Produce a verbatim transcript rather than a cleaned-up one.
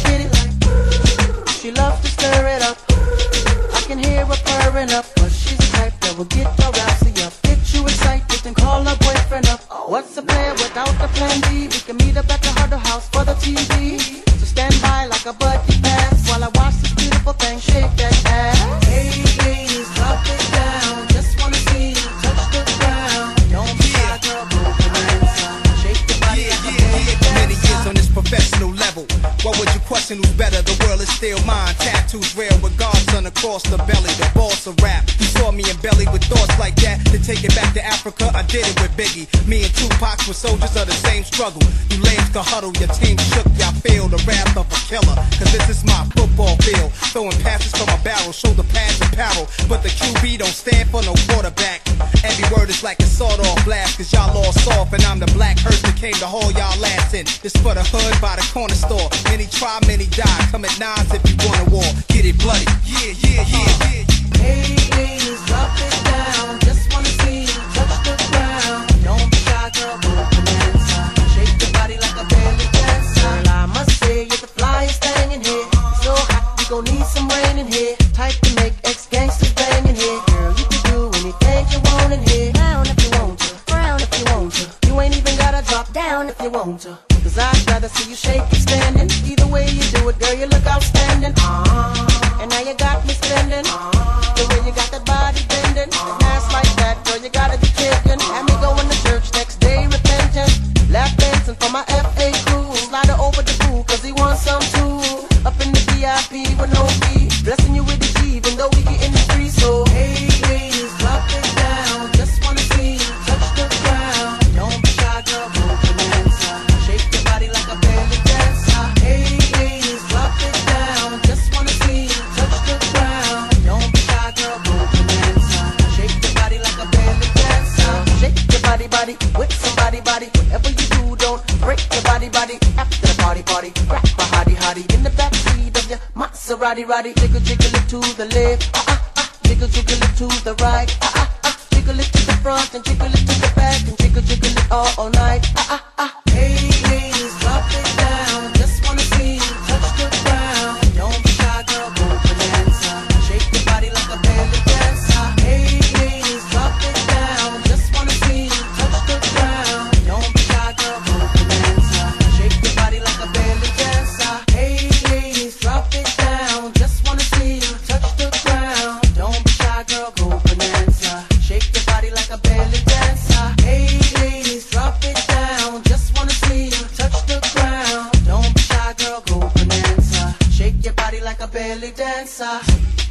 get it like. She loves to stir it up. I can hear her purring up, but she's the type that will get your rhapsody up. Get you excited and call her boyfriend up. What's a plan without the plan B? We can meet up at the Huddle House for the T V. So stand by like a buddy pass while I watch this beautiful thing shake that ass. Hey ladies, drop it down. Just wanna see you touch the ground. Don't be shy, girl, go bonanza. Shake your body yeah, like yeah, a yeah. Many years on this professional level. What would you question who's better? The world is still mine. Tattoos rare with Godson across the belly. The boss of rap. You saw me in belly with thoughts like that. To take it back to Africa, I did it with Biggie. Me and Tupac were soldiers of the same struggle. You lames could huddle, your team shook, y'all feel the wrath of a killer. Cause this is my football field. Throwing passes from a barrel, shoulder pads and apparel. But the Q B don't stand for no quarterback. Every word is like a sawed-off blast. Cause y'all all soft and I'm the black hearse that came to haul y'all ass in. This for the hood by the corner store. Many try, many die. Come at nines if you want a war. Get it bloody. Yeah, yeah, yeah, yeah. Hey ladies, drop it down. Just wanna see you touch the ground. Don't be shy, girl, go bonanza. Shake your body like a belly dancer. Girl, I must say you're the flyest thing in here. So hot, we gon' need some rain in here. Type to make ex-gangsters bang in here. Girl, you can do anything you want in here. Down if you want to, frown if you want to. You ain't even gotta drop down if you want to. Cause I'd rather see you shake it standing. Either way you do it, girl, you look outstanding. Uh, and now you got me spending. Uh, the way you got that body bending. And ass like that, girl, you gotta be kidding. Had me going to church next day repentant. Lap dancing for my F A crew. Slide her over the pool, cause he wants some too. Up in the V I P with no fee. Blessing you with the G, even though we getting the free. So, hey, ladies, drop it down. Just wanna see you touch the ground. Don't be shy, girl, go bonanza. Shake your body like a belly dancer. Hey, ladies, drop it down. Just wanna see you touch the ground. Don't be shy, girl, go bonanza. Shake your body like a belly dancer. Shake your body, body, with somebody, body. Whatever you do, don't break your body, body. After the party, party, grab a hottie, hottie. In the backseat of your Maserati, roddy. Jiggle, jiggle it to the left, ah, ah, ah. Jiggle, jiggle it to the right, ah, ah, ah. Jiggle it to the front and jiggle it to the back and jiggle, jiggle it all, all night, ah, ah, ah. Hey, ladies, drop it down. Just wanna see you touch the ground. Don't be shy, girl, go bonanza. Shake your body like a belly dancer. Hey, ladies, drop it down. Just wanna see you touch the ground. Don't be shy, girl, go bonanza. Shake your body like a belly dancer. Hey, ladies, drop it down. Just wanna see you touch the ground. Don't be shy, girl, go bonanza. Shake your body like a belly dancer. Hey, ladies, drop it down. Just wanna see you touch the ground. Don't be shy, girl, go bonanza. Shake your body like a belly dancer.